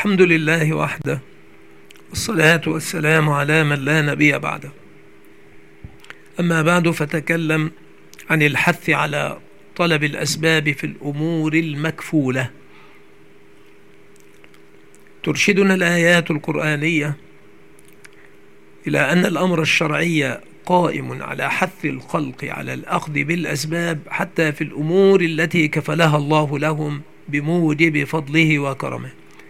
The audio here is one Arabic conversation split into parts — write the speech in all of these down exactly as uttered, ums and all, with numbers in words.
الحمد لله وحده، والصلاة والسلام على من لا نبي بعده. أما بعد، فتكلم عن الحث على طلب الأسباب في الأمور المكفولة. ترشدنا الآيات القرآنية إلى أن الأمر الشرعي قائم على حث الخلق على الأخذ بالأسباب حتى في الأمور التي كفلها الله لهم بموجب فضله وكرمه.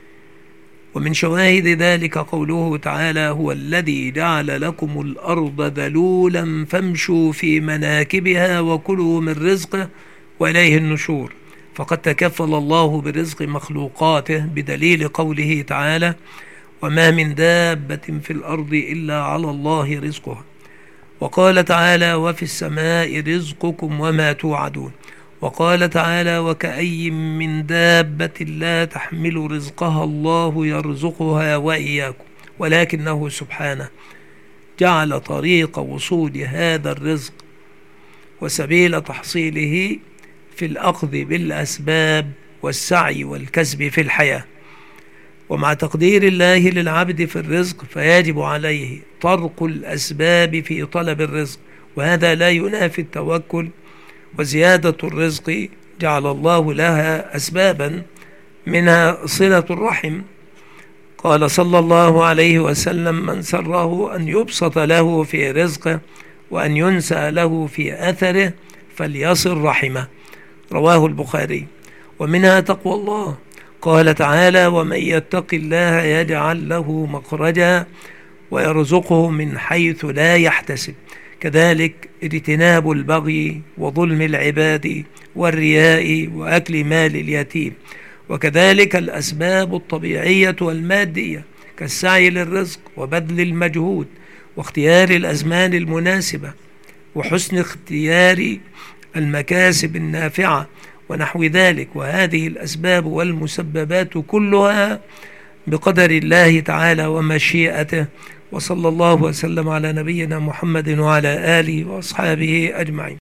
ومن شواهد ذلك قوله تعالى: هو الذي جعل لكم الأرض ذلولا فامشوا في مناكبها وكلوا من رزقه وإليه النشور. فقد تكفل الله برزق مخلوقاته بدليل قوله تعالى: وما من دابة في الأرض إلا على الله رزقها. وقال تعالى: وفي السماء رزقكم وما توعدون. وقال تعالى: وكأي من دابة لا تحمل رزقها الله يرزقها وإياكم ولكنه سبحانه جعل طريق وصول هذا الرزق وسبيل تحصيله في الأخذ بالأسباب والسعي والكسب في الحياة. ومع تقدير الله للعبد في الرزق فيجب عليه طرق الأسباب في طلب الرزق، وهذا لا ينافي التوكل. وزيادة الرزق جعل الله لها أسبابا، منها صلة الرحم. قال صلى الله عليه وسلم: من سره أن يبسط له في رزقه وأن ينسى له في أثره فليصل رحمه، رواه البخاري. ومنها تقوى الله. قال تعالى: ومن يتق الله يجعل له مخرجا ويرزقه من حيث لا يحتسب. كذلك اجتناب البغي وظلم العباد والرياء وأكل مال اليتيم. وكذلك الأسباب الطبيعية والمادية كالسعي للرزق وبذل المجهود واختيار الأزمان المناسبة وحسن اختيار المكاسب النافعة ونحو ذلك. وهذه الأسباب والمسببات كلها بقدر الله تعالى ومشيئته. وصلى الله وسلم على نبينا محمد وعلى آله وأصحابه أجمعين.